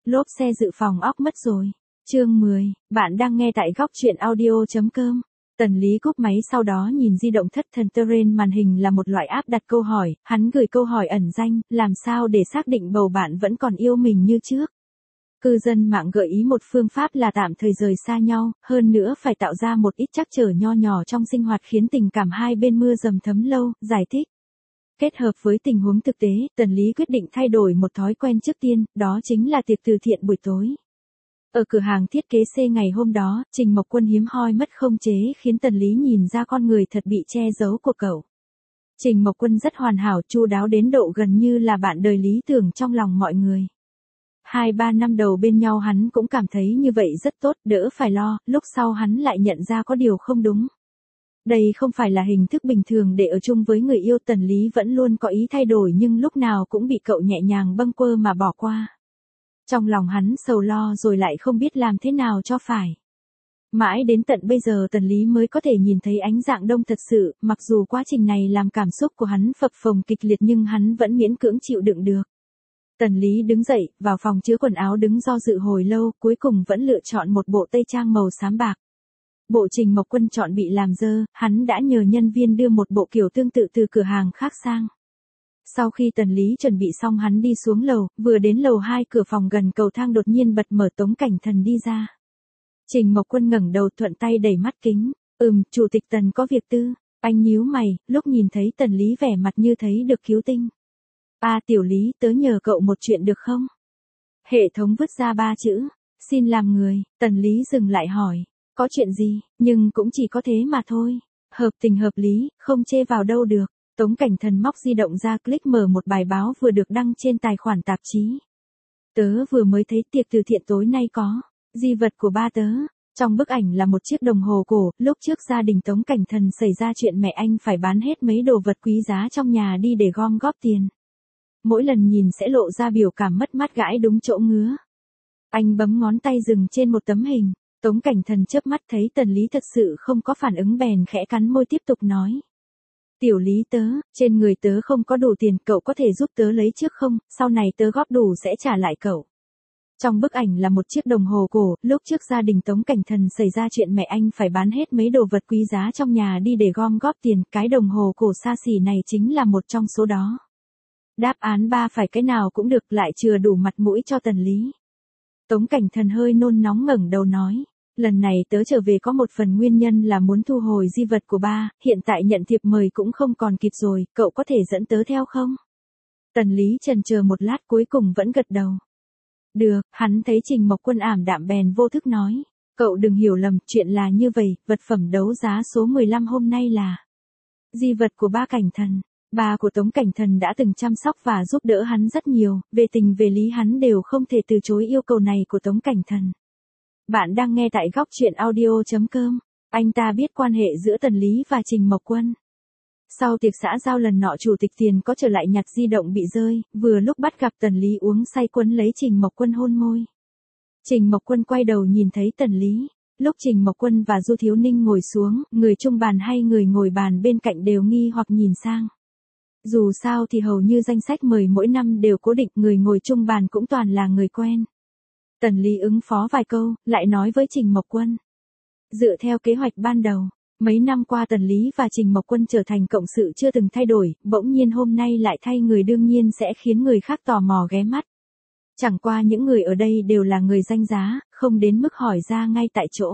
Lốp xe dự phòng óc mất rồi. Chương 10, bạn đang nghe tại góc truyện audio.com. Tần Lý cúp máy sau đó nhìn di động thất thần trên màn hình là một loại áp đặt câu hỏi, hắn gửi câu hỏi ẩn danh, làm sao để xác định bầu bạn vẫn còn yêu mình như trước. Cư dân mạng gợi ý một phương pháp là tạm thời rời xa nhau, hơn nữa phải tạo ra một ít trắc trở nho nhỏ trong sinh hoạt khiến tình cảm hai bên mưa dầm thấm lâu, giải thích. Kết hợp với tình huống thực tế, Tần Lý quyết định thay đổi một thói quen trước tiên, đó chính là tiệc từ thiện buổi tối. Ở cửa hàng thiết kế C ngày hôm đó, Trình Mộc Quân hiếm hoi mất không chế khiến Tần Lý nhìn ra con người thật bị che giấu của cậu. Trình Mộc Quân rất hoàn hảo, chu đáo đến độ gần như là bạn đời lý tưởng trong lòng mọi người. 2-3 năm đầu bên nhau hắn cũng cảm thấy như vậy rất tốt, đỡ phải lo, lúc sau hắn lại nhận ra có điều không đúng. Đây không phải là hình thức bình thường để ở chung với người yêu. Tần Lý vẫn luôn có ý thay đổi nhưng lúc nào cũng bị cậu nhẹ nhàng bâng quơ mà bỏ qua. Trong lòng hắn sầu lo rồi lại không biết làm thế nào cho phải. Mãi đến tận bây giờ Tần Lý mới có thể nhìn thấy ánh dạng đông thật sự, mặc dù quá trình này làm cảm xúc của hắn phập phồng kịch liệt nhưng hắn vẫn miễn cưỡng chịu đựng được. Tần Lý đứng dậy, vào phòng chứa quần áo đứng do dự hồi lâu, cuối cùng vẫn lựa chọn một bộ tây trang màu xám bạc. Bộ Trình Mộc Quân chọn bị làm dơ, hắn đã nhờ nhân viên đưa một bộ kiểu tương tự từ cửa hàng khác sang. Sau khi Tần Lý chuẩn bị xong hắn đi xuống lầu, vừa đến lầu 2 cửa phòng gần cầu thang đột nhiên bật mở. Tống Cảnh Thần đi ra. Trình Mộc Quân ngẩng đầu thuận tay đẩy mắt kính, chủ tịch Tần có việc tư. Anh nhíu mày, lúc nhìn thấy Tần Lý vẻ mặt như thấy được cứu tinh. Tiểu Lý, tớ nhờ cậu một chuyện được không? Hệ thống vứt ra 3 chữ, xin làm người. Tần Lý dừng lại hỏi, có chuyện gì, nhưng cũng chỉ có thế mà thôi. Hợp tình hợp lý, không chê vào đâu được. Tống Cảnh Thần móc di động ra click mở một bài báo vừa được đăng trên tài khoản tạp chí. Tớ vừa mới thấy tiệc từ thiện tối nay có di vật của ba tớ. Trong bức ảnh là một chiếc đồng hồ cổ, lúc trước gia đình Tống Cảnh Thần xảy ra chuyện mẹ anh phải bán hết mấy đồ vật quý giá trong nhà đi để gom góp tiền. Mỗi lần nhìn sẽ lộ ra biểu cảm mất mát gãi đúng chỗ ngứa. Anh bấm ngón tay dừng trên một tấm hình. Tống Cảnh Thần chớp mắt thấy Tần Lý thật sự không có phản ứng bèn khẽ cắn môi tiếp tục nói. Tiểu Lý tớ, trên người tớ không có đủ tiền, cậu có thể giúp tớ lấy trước không, sau này tớ góp đủ sẽ trả lại cậu. Trong bức ảnh là một chiếc đồng hồ cổ, lúc trước gia đình Tống Cảnh Thần xảy ra chuyện mẹ anh phải bán hết mấy đồ vật quý giá trong nhà đi để gom góp tiền, cái đồng hồ cổ xa xỉ này chính là một trong số đó. Đáp án 3 phải cái nào cũng được, lại chừa đủ mặt mũi cho Tần Lý. Tống Cảnh Thần hơi nôn nóng ngẩng đầu nói. Lần này tớ trở về có một phần nguyên nhân là muốn thu hồi di vật của ba, hiện tại nhận thiệp mời cũng không còn kịp rồi, cậu có thể dẫn tớ theo không? Tần Lý chần chờ một lát cuối cùng vẫn gật đầu. Được, hắn thấy Trình Mộc Quân ảm đạm bèn vô thức nói. Cậu đừng hiểu lầm, chuyện là như vậy, vật phẩm đấu giá số 15 hôm nay là di vật của ba Cảnh Thần. Ba của Tống Cảnh Thần đã từng chăm sóc và giúp đỡ hắn rất nhiều, về tình về lý hắn đều không thể từ chối yêu cầu này của Tống Cảnh Thần. Bạn đang nghe tại góc truyện audio.com. Anh ta biết quan hệ giữa Tần Lý và Trình Mộc Quân. Sau tiệc xã giao lần nọ chủ tịch Tiền có trở lại nhặt di động bị rơi, vừa lúc bắt gặp Tần Lý uống say quấn lấy Trình Mộc Quân hôn môi. Trình Mộc Quân quay đầu nhìn thấy Tần Lý. Lúc Trình Mộc Quân và Du Thiếu Ninh ngồi xuống, người chung bàn hay người ngồi bàn bên cạnh đều nghi hoặc nhìn sang. Dù sao thì hầu như danh sách mời mỗi năm đều cố định, người ngồi chung bàn cũng toàn là người quen. Tần Lý ứng phó vài câu, lại nói với Trình Mộc Quân. Dựa theo kế hoạch ban đầu, mấy năm qua Tần Lý và Trình Mộc Quân trở thành cộng sự chưa từng thay đổi, bỗng nhiên hôm nay lại thay người đương nhiên sẽ khiến người khác tò mò ghé mắt. Chẳng qua những người ở đây đều là người danh giá, không đến mức hỏi ra ngay tại chỗ.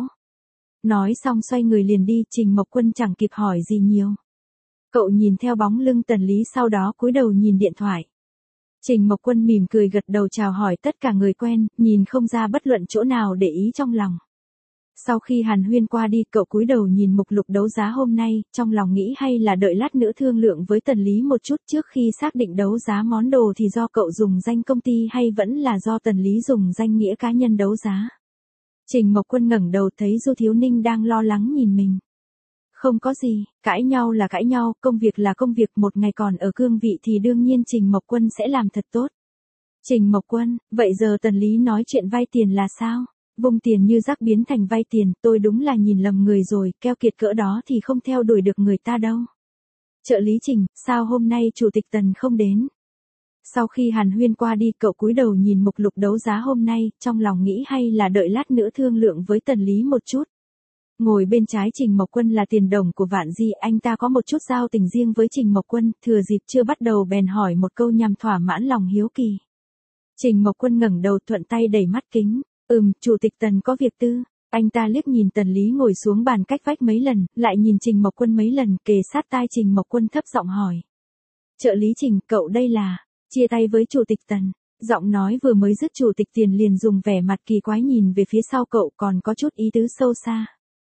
Nói xong xoay người liền đi, Trình Mộc Quân chẳng kịp hỏi gì nhiều. Cậu nhìn theo bóng lưng Tần Lý sau đó cúi đầu nhìn điện thoại. Trình Mộc Quân mỉm cười gật đầu chào hỏi tất cả người quen, nhìn không ra bất luận chỗ nào để ý trong lòng. Sau khi hàn huyên qua đi, cậu cúi đầu nhìn mục lục đấu giá hôm nay, trong lòng nghĩ hay là đợi lát nữa thương lượng với Tần Lý một chút trước khi xác định đấu giá món đồ thì do cậu dùng danh công ty hay vẫn là do Tần Lý dùng danh nghĩa cá nhân đấu giá. Trình Mộc Quân ngẩng đầu thấy Du Thiếu Ninh đang lo lắng nhìn mình. Không có gì, cãi nhau là cãi nhau, công việc là công việc, một ngày còn ở cương vị thì đương nhiên Trình Mộc Quân sẽ làm thật tốt. Trình Mộc Quân, vậy giờ Tần Lý nói chuyện vay tiền là sao? Vung tiền như rác biến thành vay tiền, tôi đúng là nhìn lầm người rồi, keo kiệt cỡ đó thì không theo đuổi được người ta đâu. Trợ lý Trình, sao hôm nay chủ tịch Tần không đến? Sau khi hàn huyên qua đi, cậu cúi đầu nhìn mục lục đấu giá hôm nay, trong lòng nghĩ hay là đợi lát nữa thương lượng với Tần Lý một chút. Ngồi bên trái Trình Mộc Quân là tiền đồng của Vạn Di, anh ta có một chút giao tình riêng với Trình Mộc Quân, thừa dịp chưa bắt đầu bèn hỏi một câu nhằm thỏa mãn lòng hiếu kỳ. Trình Mộc Quân ngẩng đầu thuận tay đẩy mắt kính, Chủ tịch Tần có việc tư. Anh ta liếc nhìn Tần Lý ngồi xuống bàn cách vách mấy lần, lại nhìn Trình Mộc Quân mấy lần, kề sát tai Trình Mộc Quân thấp giọng hỏi. Trợ lý Trình, cậu đây là, chia tay với Chủ tịch Tần. Giọng nói vừa mới dứt, Chủ tịch Tiền liền dùng vẻ mặt kỳ quái nhìn về phía sau cậu, còn có chút ý tứ sâu xa.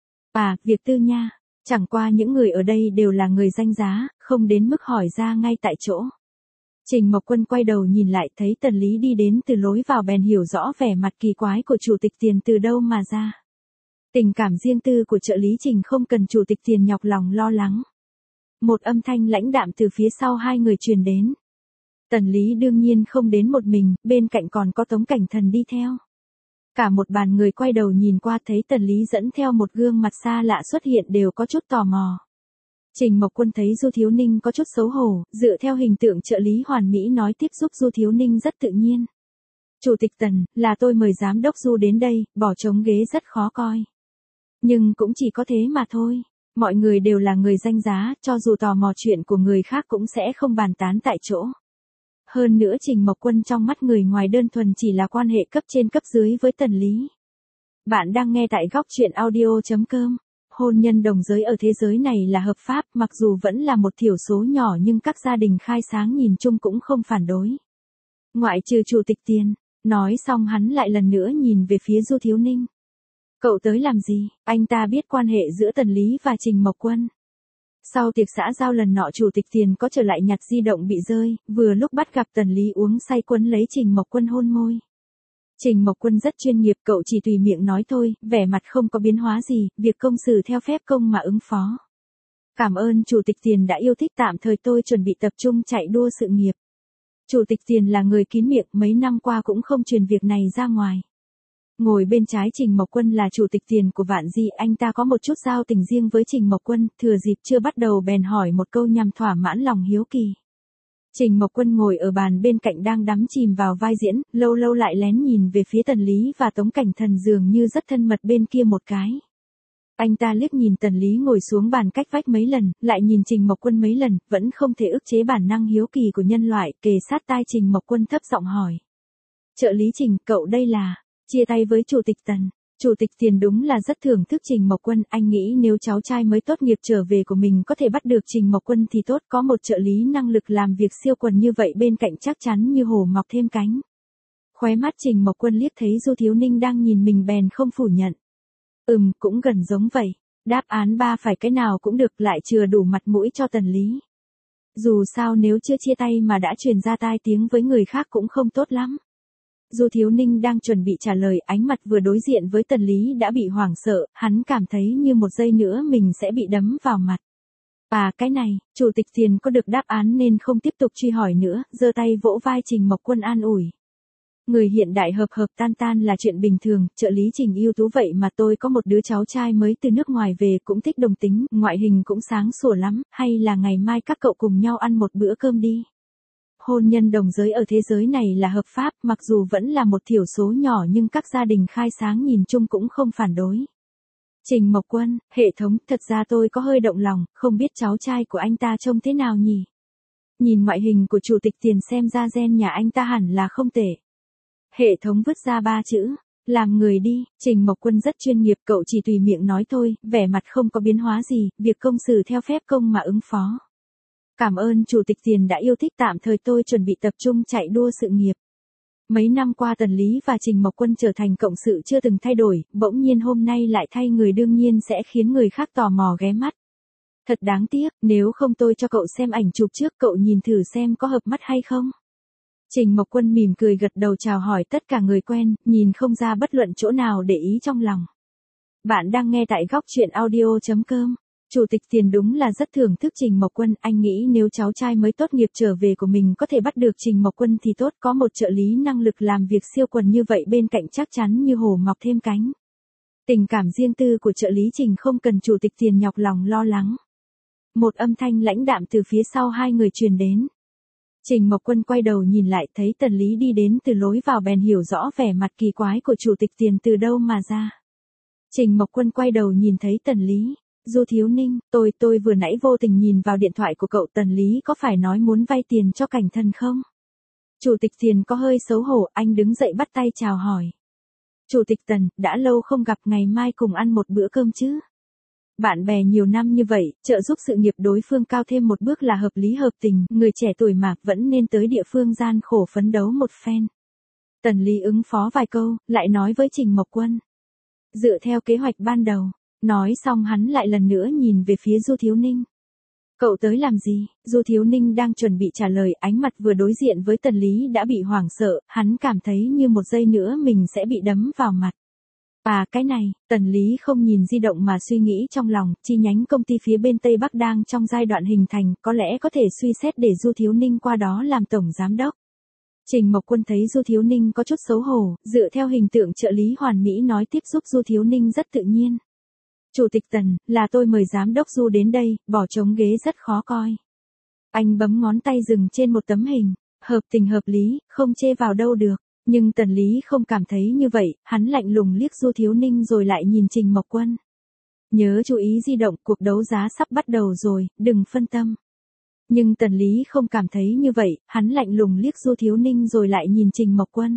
Việc tư nha, chẳng qua những người ở đây đều là người danh giá, không đến mức hỏi ra ngay tại chỗ. Trình Mộc Quân quay đầu nhìn lại, thấy Tần Lý đi đến từ lối vào bèn hiểu rõ vẻ mặt kỳ quái của Chủ tịch Tiền từ đâu mà ra. Tình cảm riêng tư của trợ lý Trình không cần Chủ tịch Tiền nhọc lòng lo lắng. Một âm thanh lãnh đạm từ phía sau hai người truyền đến. Tần Lý đương nhiên không đến một mình, bên cạnh còn có Tống Cảnh Thần đi theo. Cả một bàn người quay đầu nhìn qua, thấy Tần Lý dẫn theo một gương mặt xa lạ xuất hiện đều có chút tò mò. Trình Mộc Quân thấy Du Thiếu Ninh có chút xấu hổ, dựa theo hình tượng trợ lý hoàn mỹ nói tiếp giúp Du Thiếu Ninh rất tự nhiên. Chủ tịch Tần, là tôi mời giám đốc Du đến đây, bỏ trống ghế rất khó coi. Nhưng cũng chỉ có thế mà thôi. Mọi người đều là người danh giá, cho dù tò mò chuyện của người khác cũng sẽ không bàn tán tại chỗ. Hơn nữa Trình Mộc Quân trong mắt người ngoài đơn thuần chỉ là quan hệ cấp trên cấp dưới với Tần Lý. Bạn đang nghe tại góc truyện audio.com. Hôn nhân đồng giới ở thế giới này là hợp pháp, mặc dù vẫn là một thiểu số nhỏ nhưng các gia đình khai sáng nhìn chung cũng không phản đối. Ngoại trừ Chủ tịch Tiền. Nói xong hắn lại lần nữa nhìn về phía Du Thiếu Ninh. Cậu tới làm gì? Anh ta biết quan hệ giữa Tần Lý và Trình Mộc Quân. Sau tiệc xã giao lần nọ Chủ tịch Tiền có trở lại nhặt di động bị rơi, vừa lúc bắt gặp Tần Lý uống say quấn lấy Trình Mộc Quân hôn môi. Trình Mộc Quân rất chuyên nghiệp, cậu chỉ tùy miệng nói thôi, vẻ mặt không có biến hóa gì, việc công xử theo phép công mà ứng phó. Cảm ơn Chủ tịch Tiền đã yêu thích, tạm thời tôi chuẩn bị tập trung chạy đua sự nghiệp. Chủ tịch Tiền là người kín miệng, mấy năm qua cũng không truyền việc này ra ngoài. Ngồi bên trái Trình Mộc Quân là Chủ tịch Tiền của Vạn Di, anh ta có một chút giao tình riêng với Trình Mộc Quân, thừa dịp chưa bắt đầu bèn hỏi một câu nhằm thỏa mãn lòng hiếu kỳ. Trình Mộc Quân ngồi ở bàn bên cạnh đang đắm chìm vào vai diễn, lâu lâu lại lén nhìn về phía Tần Lý và Tống Cảnh Thần dường như rất thân mật bên kia một cái. Anh ta liếc nhìn Tần Lý ngồi xuống bàn cách vách mấy lần, lại nhìn Trình Mộc Quân mấy lần, vẫn không thể ức chế bản năng hiếu kỳ của nhân loại, kề sát tai Trình Mộc Quân thấp giọng hỏi. Trợ lý Trình, cậu đây là, chia tay với Chủ tịch Tần. Chủ tịch Tiền đúng là rất thưởng thức Trình Mộc Quân, anh nghĩ nếu cháu trai mới tốt nghiệp trở về của mình có thể bắt được Trình Mộc Quân thì tốt, có một trợ lý năng lực làm việc siêu quần như vậy bên cạnh chắc chắn như hổ mọc thêm cánh. Khóe mắt Trình Mộc Quân liếc thấy Du Thiếu Ninh đang nhìn mình bèn không phủ nhận. Cũng gần giống vậy. Đáp án 3 phải cái nào cũng được, lại chừa đủ mặt mũi cho Tần Lý. Dù sao nếu chưa chia tay mà đã truyền ra tai tiếng với người khác cũng không tốt lắm. Du Thiếu Ninh đang chuẩn bị trả lời, ánh mặt vừa đối diện với Tần Lý đã bị hoảng sợ, hắn cảm thấy như một giây nữa mình sẽ bị đấm vào mặt. Cái này, Chủ tịch Tiền có được đáp án nên không tiếp tục truy hỏi nữa, giơ tay vỗ vai Trình Mộc Quân an ủi. Người hiện đại hợp hợp tan tan là chuyện bình thường, trợ lý Trình ưu tú vậy mà tôi có một đứa cháu trai mới từ nước ngoài về cũng thích đồng tính, ngoại hình cũng sáng sủa lắm, hay là ngày mai các cậu cùng nhau ăn một bữa cơm đi. Hôn nhân đồng giới ở thế giới này là hợp pháp, mặc dù vẫn là một thiểu số nhỏ nhưng các gia đình khai sáng nhìn chung cũng không phản đối. Trình Mộc Quân, hệ thống, thật ra tôi có hơi động lòng, không biết cháu trai của anh ta trông thế nào nhỉ? Nhìn ngoại hình của Chủ tịch Tiền xem ra gen nhà anh ta hẳn là không tệ. Hệ thống vứt ra 3 chữ, làm người đi. Trình Mộc Quân rất chuyên nghiệp, cậu chỉ tùy miệng nói thôi, vẻ mặt không có biến hóa gì, việc công xử theo phép công mà ứng phó. Cảm ơn Chủ tịch Tiền đã yêu thích, tạm thời tôi chuẩn bị tập trung chạy đua sự nghiệp. Mấy năm qua Tần Lý và Trình Mộc Quân trở thành cộng sự chưa từng thay đổi, bỗng nhiên hôm nay lại thay người đương nhiên sẽ khiến người khác tò mò ghé mắt. Thật đáng tiếc, nếu không tôi cho cậu xem ảnh chụp trước, cậu nhìn thử xem có hợp mắt hay không. Trình Mộc Quân mỉm cười gật đầu chào hỏi tất cả người quen, nhìn không ra bất luận chỗ nào để ý trong lòng. Bạn đang nghe tại góc truyện audio.com. Chủ tịch Tiền đúng là rất thưởng thức Trình Mộc Quân, anh nghĩ nếu cháu trai mới tốt nghiệp trở về của mình có thể bắt được Trình Mộc Quân thì tốt, có một trợ lý năng lực làm việc siêu quần như vậy bên cạnh chắc chắn như hổ mọc thêm cánh. Tình cảm riêng tư của trợ lý Trình không cần Chủ tịch Tiền nhọc lòng lo lắng. Một âm thanh lãnh đạm từ phía sau hai người truyền đến. Trình Mộc Quân quay đầu nhìn lại thấy Tần Lý đi đến từ lối vào bèn hiểu rõ vẻ mặt kỳ quái của chủ tịch tiền từ đâu mà ra. Trình Mộc Quân quay đầu nhìn thấy Tần Lý. Du Thiếu Ninh, tôi vừa nãy vô tình nhìn vào điện thoại của cậu. Tần Lý có phải nói muốn vay tiền cho Cảnh Thần không? Chủ tịch tiền có hơi xấu hổ, anh đứng dậy bắt tay chào hỏi. Chủ tịch Tần, đã lâu không gặp, ngày mai cùng ăn một bữa cơm chứ? Bạn bè nhiều năm như vậy, trợ giúp sự nghiệp đối phương cao thêm một bước là hợp lý hợp tình, người trẻ tuổi mà vẫn nên tới địa phương gian khổ phấn đấu một phen. Tần Lý ứng phó vài câu, lại nói với Trình Mộc Quân. Dựa theo kế hoạch ban đầu, nói xong hắn lại lần nữa nhìn về phía Du Thiếu Ninh. Cậu tới làm gì? Du Thiếu Ninh đang chuẩn bị trả lời, ánh mặt vừa đối diện với Tần Lý đã bị hoảng sợ, hắn cảm thấy như một giây nữa mình sẽ bị đấm vào mặt. À cái này, Tần Lý không nhìn di động mà suy nghĩ trong lòng, chi nhánh công ty phía bên Tây Bắc đang trong giai đoạn hình thành, có lẽ có thể suy xét để Du Thiếu Ninh qua đó làm tổng giám đốc. Trình Mộc Quân thấy Du Thiếu Ninh có chút xấu hổ, dựa theo hình tượng trợ lý hoàn mỹ nói tiếp giúp Du Thiếu Ninh rất tự nhiên. Chủ tịch Tần, là tôi mời giám đốc Du đến đây, bỏ trống ghế rất khó coi. Anh bấm ngón tay dừng trên một tấm hình, hợp tình hợp lý, không chê vào đâu được. Nhưng Tần Lý không cảm thấy như vậy, hắn lạnh lùng liếc Du Thiếu Ninh rồi lại nhìn Trình Mộc Quân. Nhớ chú ý di động, cuộc đấu giá sắp bắt đầu rồi, đừng phân tâm. Nhưng Tần Lý không cảm thấy như vậy, hắn lạnh lùng liếc Du Thiếu Ninh rồi lại nhìn Trình Mộc Quân.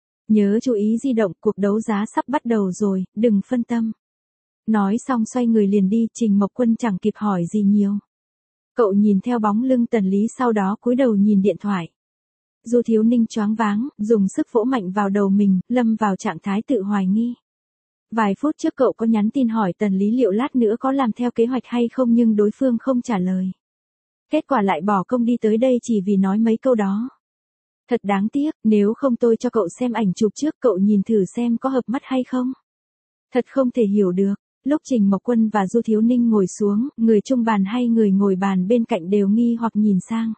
Nhớ chú ý di động, cuộc đấu giá sắp bắt đầu rồi, đừng phân tâm. Nói xong xoay người liền đi, Trình Mộc Quân chẳng kịp hỏi gì nhiều. Cậu nhìn theo bóng lưng Tần Lý sau đó cúi đầu nhìn điện thoại. Du Thiếu Ninh choáng váng, dùng sức vỗ mạnh vào đầu mình, lâm vào trạng thái tự hoài nghi. Vài phút trước cậu có nhắn tin hỏi Tần Lý liệu lát nữa có làm theo kế hoạch hay không nhưng đối phương không trả lời. Kết quả lại bỏ công đi tới đây chỉ vì nói mấy câu đó. Thật đáng tiếc, nếu không tôi cho cậu xem ảnh chụp trước cậu nhìn thử xem có hợp mắt hay không. Thật không thể hiểu được. Lúc Trình Mộc Quân và Du Thiếu Ninh ngồi xuống, người chung bàn hay người ngồi bàn bên cạnh đều nghi hoặc nhìn sang.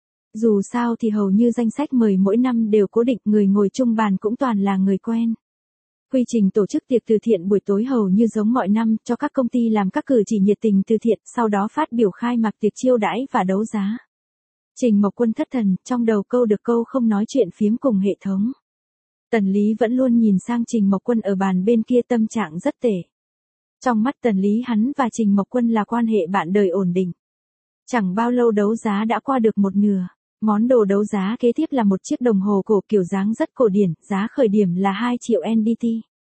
Dù sao thì hầu như danh sách mời mỗi năm đều cố định, người ngồi chung bàn cũng toàn là người quen. Quy trình tổ chức tiệc từ thiện buổi tối hầu như giống mọi năm, cho các công ty làm các cử chỉ nhiệt tình từ thiện, sau đó phát biểu khai mạc tiệc chiêu đãi và đấu giá. Trình Mộc Quân thất thần, trong đầu câu được câu không nói chuyện phiếm cùng hệ thống. Tần Lý vẫn luôn nhìn sang Trình Mộc Quân ở bàn bên kia, tâm trạng rất tệ. Trong mắt Tần Lý hắn và Trình Mộc Quân là quan hệ bạn đời ổn định. Chẳng bao lâu đấu giá đã qua được một nửa. Món đồ đấu giá kế tiếp là một chiếc đồng hồ cổ kiểu dáng rất cổ điển, giá khởi điểm là 2 triệu NDT.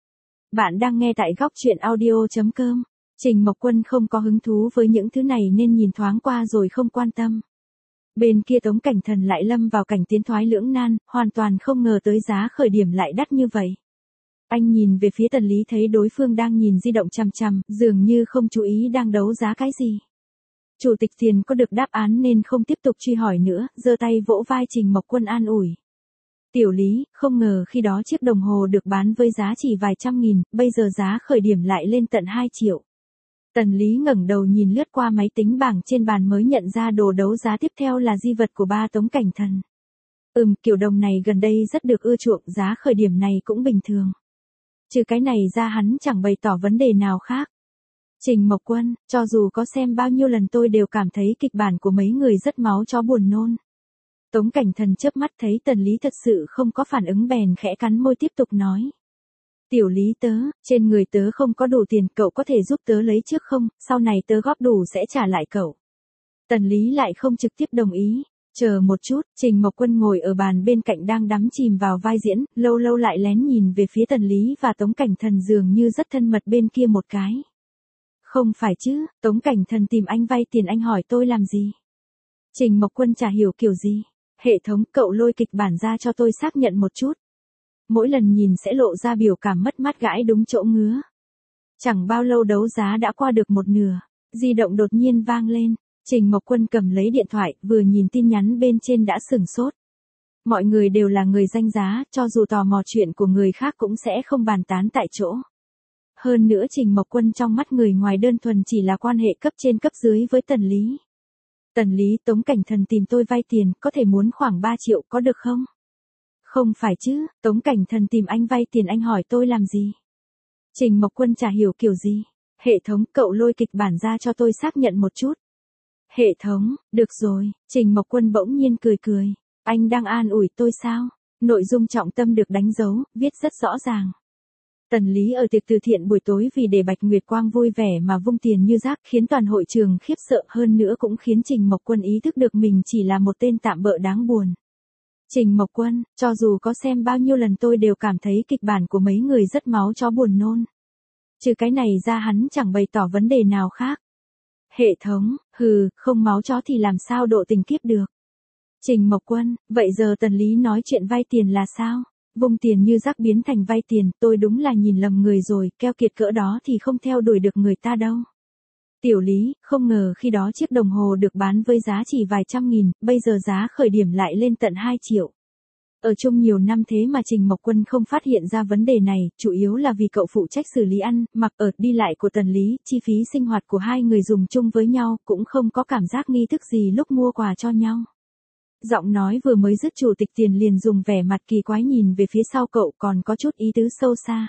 Bạn đang nghe tại góc truyện audio.com. Trình Mộc Quân không có hứng thú với những thứ này nên nhìn thoáng qua rồi không quan tâm. Bên kia Tống Cảnh Thần lại lâm vào cảnh tiến thoái lưỡng nan, hoàn toàn không ngờ tới giá khởi điểm lại đắt như vậy. Anh nhìn về phía Tần Lý thấy đối phương đang nhìn di động chằm chằm, dường như không chú ý đang đấu giá cái gì. Chủ tịch tiền có được đáp án nên không tiếp tục truy hỏi nữa, giơ tay vỗ vai Trình Mộc Quân an ủi. Tiểu Lý, không ngờ khi đó chiếc đồng hồ được bán với giá chỉ vài trăm nghìn, bây giờ giá khởi điểm lại lên tận 2 triệu. Tần Lý ngẩng đầu nhìn lướt qua máy tính bảng trên bàn mới nhận ra đồ đấu giá tiếp theo là di vật của ba Tống Cảnh Thần. Kiểu đồng này gần đây rất được ưa chuộng, giá khởi điểm này cũng bình thường. Trừ cái này ra hắn chẳng bày tỏ vấn đề nào khác. Trình Mộc Quân, cho dù có xem bao nhiêu lần tôi đều cảm thấy kịch bản của mấy người rất máu chó buồn nôn. Tống Cảnh Thần chớp mắt thấy Tần Lý thật sự không có phản ứng bèn khẽ cắn môi tiếp tục nói. Tiểu Lý tớ, trên người tớ không có đủ tiền, cậu có thể giúp tớ lấy trước không, sau này tớ góp đủ sẽ trả lại cậu. Tần Lý lại không trực tiếp đồng ý. Chờ một chút, Trình Mộc Quân ngồi ở bàn bên cạnh đang đắm chìm vào vai diễn, lâu lâu lại lén nhìn về phía Tần Lý và Tống Cảnh Thần dường như rất thân mật bên kia một cái. Không phải chứ, Tống Cảnh Thần tìm anh vay tiền anh hỏi tôi làm gì? Trình Mộc Quân chả hiểu kiểu gì. Hệ thống, cậu lôi kịch bản ra cho tôi xác nhận một chút. Mỗi lần nhìn sẽ lộ ra biểu cảm mất mát gãi đúng chỗ ngứa. Chẳng bao lâu đấu giá đã qua được một nửa, di động đột nhiên vang lên. Trình Mộc Quân cầm lấy điện thoại, vừa nhìn tin nhắn bên trên đã sửng sốt. Mọi người đều là người danh giá, cho dù tò mò chuyện của người khác cũng sẽ không bàn tán tại chỗ. Hơn nữa Trình Mộc Quân trong mắt người ngoài đơn thuần chỉ là quan hệ cấp trên cấp dưới với Tần Lý. Tần Lý, Tống Cảnh Thần tìm tôi vay tiền, có thể muốn khoảng 3 triệu có được không? Không phải chứ, Tống Cảnh Thần tìm anh vay tiền anh hỏi tôi làm gì? Trình Mộc Quân chả hiểu kiểu gì. Hệ thống, cậu lôi kịch bản ra cho tôi xác nhận một chút. Hệ thống, được rồi, Trình Mộc Quân bỗng nhiên cười cười. Anh đang an ủi tôi sao? Nội dung trọng tâm được đánh dấu, viết rất rõ ràng. Tần Lý ở tiệc từ thiện buổi tối vì để Bạch Nguyệt Quang vui vẻ mà vung tiền như rác khiến toàn hội trường khiếp sợ, hơn nữa cũng khiến Trình Mộc Quân ý thức được mình chỉ là một tên tạm bợ đáng buồn. Trình Mộc Quân, cho dù có xem bao nhiêu lần tôi đều cảm thấy kịch bản của mấy người rất máu chó buồn nôn. Trừ cái này ra hắn chẳng bày tỏ vấn đề nào khác. Hệ thống, không máu chó thì làm sao độ tình kiếp được. Trình Mộc Quân, vậy giờ Tần Lý nói chuyện vay tiền là sao? Vung tiền như rác biến thành vay tiền, tôi đúng là nhìn lầm người rồi, keo kiệt cỡ đó thì không theo đuổi được người ta đâu. Tiểu Lý, không ngờ khi đó chiếc đồng hồ được bán với giá chỉ vài trăm nghìn, bây giờ giá khởi điểm lại lên tận 2 triệu. Ở chung nhiều năm thế mà Trình Mộc Quân không phát hiện ra vấn đề này, chủ yếu là vì cậu phụ trách xử lý ăn, mặc ở, đi lại của Tần Lý, chi phí sinh hoạt của hai người dùng chung với nhau, cũng không có cảm giác nghi thức gì lúc mua quà cho nhau. Giọng nói vừa mới dứt chủ tịch Tiền liền dùng vẻ mặt kỳ quái nhìn về phía sau cậu, còn có chút ý tứ sâu xa.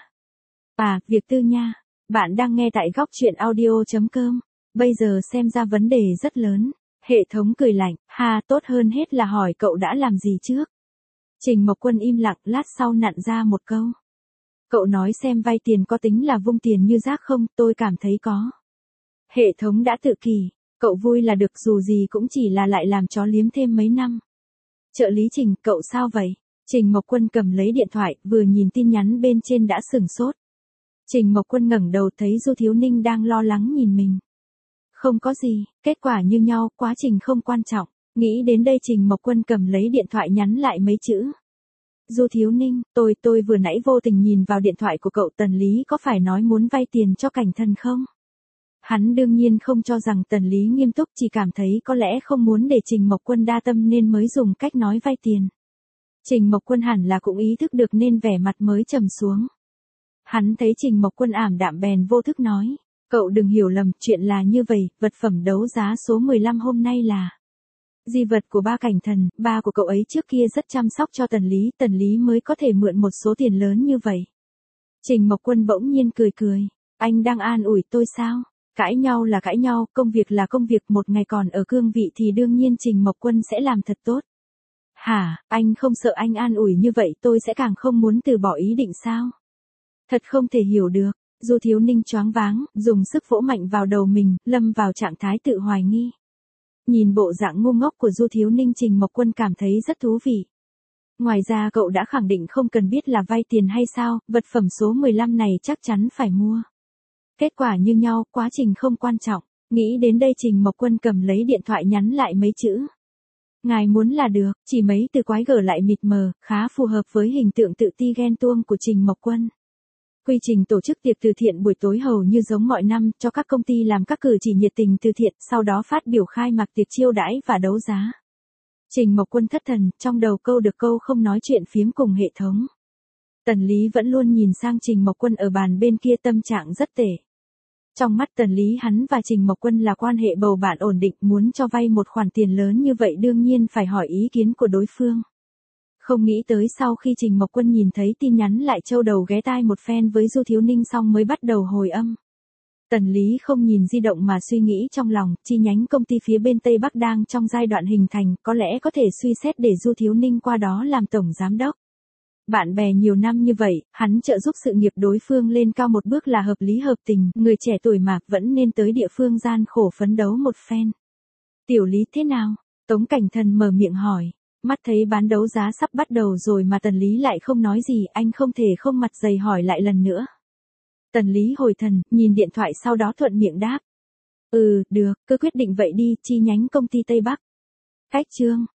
Việc tư nha. Bạn đang nghe tại góc truyện audio.com. Bây giờ xem ra vấn đề rất lớn. Hệ thống cười lạnh, tốt hơn hết là hỏi cậu đã làm gì trước. Trình Mộc Quân im lặng, lát sau nặn ra một câu. Cậu nói xem vay tiền có tính là vung tiền như rác không, tôi cảm thấy có. Hệ thống đã tự kỷ, cậu vui là được, dù gì cũng chỉ là lại làm chó liếm thêm mấy năm. Trợ lý Trình, cậu sao vậy? Trình Mộc Quân cầm lấy điện thoại, vừa nhìn tin nhắn bên trên đã sửng sốt. Trình Mộc Quân ngẩng đầu thấy Du Thiếu Ninh đang lo lắng nhìn mình. Không có gì, kết quả như nhau, quá trình không quan trọng. Nghĩ đến đây Trình Mộc Quân cầm lấy điện thoại nhắn lại mấy chữ. Du Thiếu Ninh, tôi vừa nãy vô tình nhìn vào điện thoại của cậu, Tần Lý có phải nói muốn vay tiền cho Cảnh Thần không? Hắn đương nhiên không cho rằng Tần Lý nghiêm túc, chỉ cảm thấy có lẽ không muốn để Trình Mộc Quân đa tâm nên mới dùng cách nói vay tiền. Trình Mộc Quân hẳn là cũng ý thức được nên vẻ mặt mới trầm xuống. Hắn thấy Trình Mộc Quân ảm đạm bèn vô thức nói. Cậu đừng hiểu lầm, chuyện là như vậy, vật phẩm đấu giá số 15 hôm nay là di vật của ba Cảnh Thần, ba của cậu ấy trước kia rất chăm sóc cho Tần Lý mới có thể mượn một số tiền lớn như vậy. Trình Mộc Quân bỗng nhiên cười cười. Anh đang an ủi tôi sao? Cãi nhau là cãi nhau, công việc là công việc, một ngày còn ở cương vị thì đương nhiên Trình Mộc Quân sẽ làm thật tốt. Anh không sợ anh an ủi như vậy tôi sẽ càng không muốn từ bỏ ý định sao? Thật không thể hiểu được. Du Thiếu Ninh choáng váng, dùng sức vỗ mạnh vào đầu mình, lâm vào trạng thái tự hoài nghi. Nhìn bộ dạng ngu ngốc của Du Thiếu Ninh, Trình Mộc Quân cảm thấy rất thú vị. Ngoài ra cậu đã khẳng định không cần biết là vay tiền hay sao, vật phẩm số 15 này chắc chắn phải mua. Kết quả như nhau, quá trình không quan trọng. Nghĩ đến đây Trình Mộc Quân cầm lấy điện thoại nhắn lại mấy chữ. Ngài muốn là được, chỉ mấy từ quái gở lại mịt mờ, khá phù hợp với hình tượng tự ti ghen tuông của Trình Mộc Quân. Quy trình tổ chức tiệc từ thiện buổi tối hầu như giống mọi năm, cho các công ty làm các cử chỉ nhiệt tình từ thiện, sau đó phát biểu khai mạc tiệc chiêu đãi và đấu giá. Trình Mộc Quân thất thần, trong đầu câu được câu không nói chuyện phiếm cùng hệ thống. Tần Lý vẫn luôn nhìn sang Trình Mộc Quân ở bàn bên kia, tâm trạng rất tệ. Trong mắt Tần Lý, hắn và Trình Mộc Quân là quan hệ bầu bạn ổn định, muốn cho vay một khoản tiền lớn như vậy đương nhiên phải hỏi ý kiến của đối phương. Không nghĩ tới sau khi Trình Mộc Quân nhìn thấy tin nhắn lại châu đầu ghé tai một phen với Du Thiếu Ninh xong mới bắt đầu hồi âm. Tần Lý không nhìn di động mà suy nghĩ trong lòng, chi nhánh công ty phía bên Tây Bắc đang trong giai đoạn hình thành, có lẽ có thể suy xét để Du Thiếu Ninh qua đó làm tổng giám đốc. Bạn bè nhiều năm như vậy, hắn trợ giúp sự nghiệp đối phương lên cao một bước là hợp lý hợp tình, người trẻ tuổi mà vẫn nên tới địa phương gian khổ phấn đấu một phen. Tiểu Lý thế nào? Tống Cảnh Thần mở miệng hỏi. Mắt thấy bán đấu giá sắp bắt đầu rồi mà Tần Lý lại không nói gì, anh không thể không mặt dày hỏi lại lần nữa. Tần Lý hồi thần, nhìn điện thoại sau đó thuận miệng đáp. Được, cứ quyết định vậy đi, chi nhánh công ty Tây Bắc. Cách chương.